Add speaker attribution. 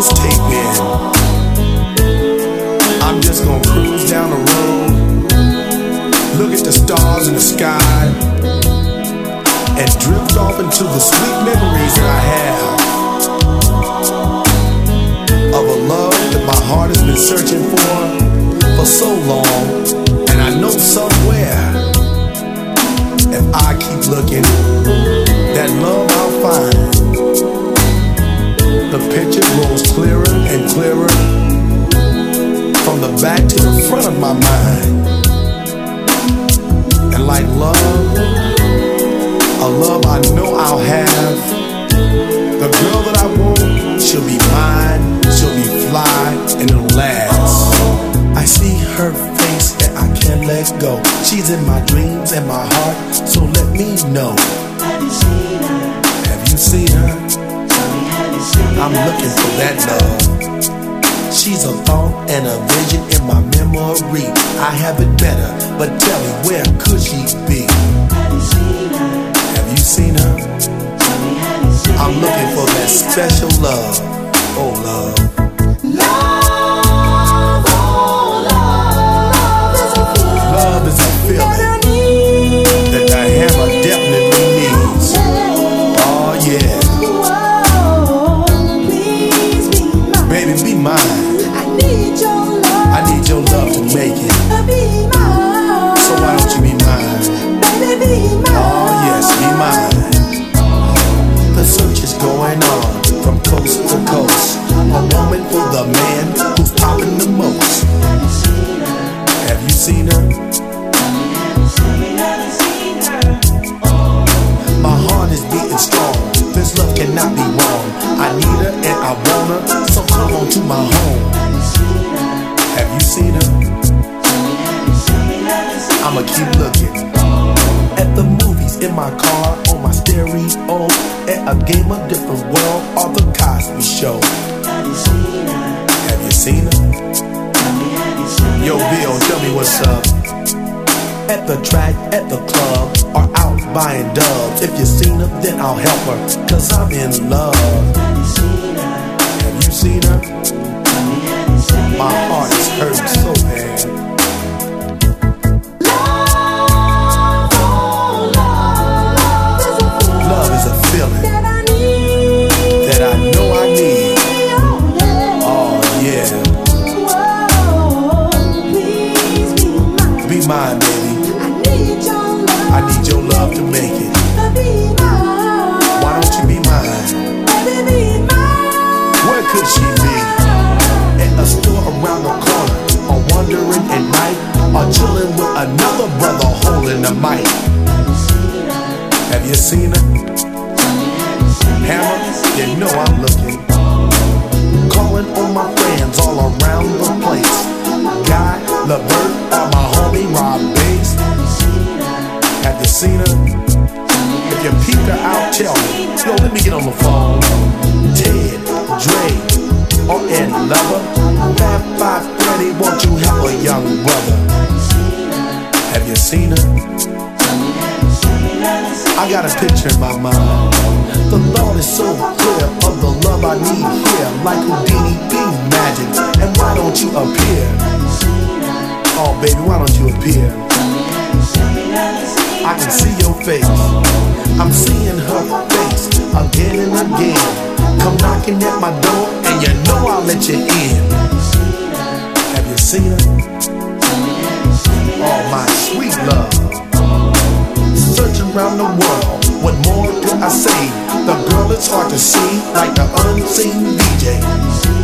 Speaker 1: this tape in. I'm just gonna cruise down the road, look at the stars in the sky, and drift off into the sweet memories that I have of a love that my heart has been searching for so long. And I know somewhere, if I keep looking, that love I'll find. The picture grows clearer and clearer, from the back to the front of my mind. And like love, a love I know I'll have, the girl that I want, she'll be mine, she'll be fly, and it'll last. I see her face and I can't let go. She's in my dreams and my heart, so let me know. Have you seen her? Have you seen her? I'm looking for that love. She's a thought and a vision in my memory. I have it better, but tell me, where could she be? Have you seen her? Have you seen her? I'm looking for that special love. Oh, love.
Speaker 2: Love, oh,
Speaker 1: love is a feeling that the hammer definitely needs. Oh, yeah. Baby, be mine.
Speaker 2: I need your love
Speaker 1: to make it.
Speaker 2: Be mine.
Speaker 1: So why don't you be mine?
Speaker 2: Baby, be mine.
Speaker 1: Oh yes, be mine. The search is going on from coast to coast. A woman for the man who's popping the most. Have you seen her? My heart is beating strong. This love cannot be wrong. I need her and I want her, so come on to my home. Have you seen her? I'ma keep looking. At the movies, in my car, on my stereo, at a game of different world, or the Cosby Show. Have you seen her? Yo, Bill, tell me what's up. At the track, at the club, or out buying dubs. If you seen her, then I'll help her, cause I'm in love. Have you seen her? My heart is hurting so bad. Love is a feeling that I know I need. Oh yeah. Be mine, baby. I need your love to make it. Why don't you be mine? Where could she be? At a store around the corner, or wandering at night, or chilling with another brother holding the mic. Have you seen her? Hammer, you know I'm looking. Calling on my friends all around the place. Guy, LeVert, or my homie Rob Bass. Have you seen her? If you peeped her out, tell me. Yo, let me get on the phone. Ted, Dre, or Ed Lover. Fab Five Freddy, won't you help a young brother? Have you seen her? I got a picture in my mind. The thought is so clear of the love I need here, like Houdini be magic. And why don't you appear? Oh baby, why don't you appear? I can see your face. I'm seeing her face again and again. Come knocking at my door, and you know I'll let you in. Have you seen her? Oh my sweet love. Searching around the world, what more could I say? The girl is hard to see, like the unseen DJ.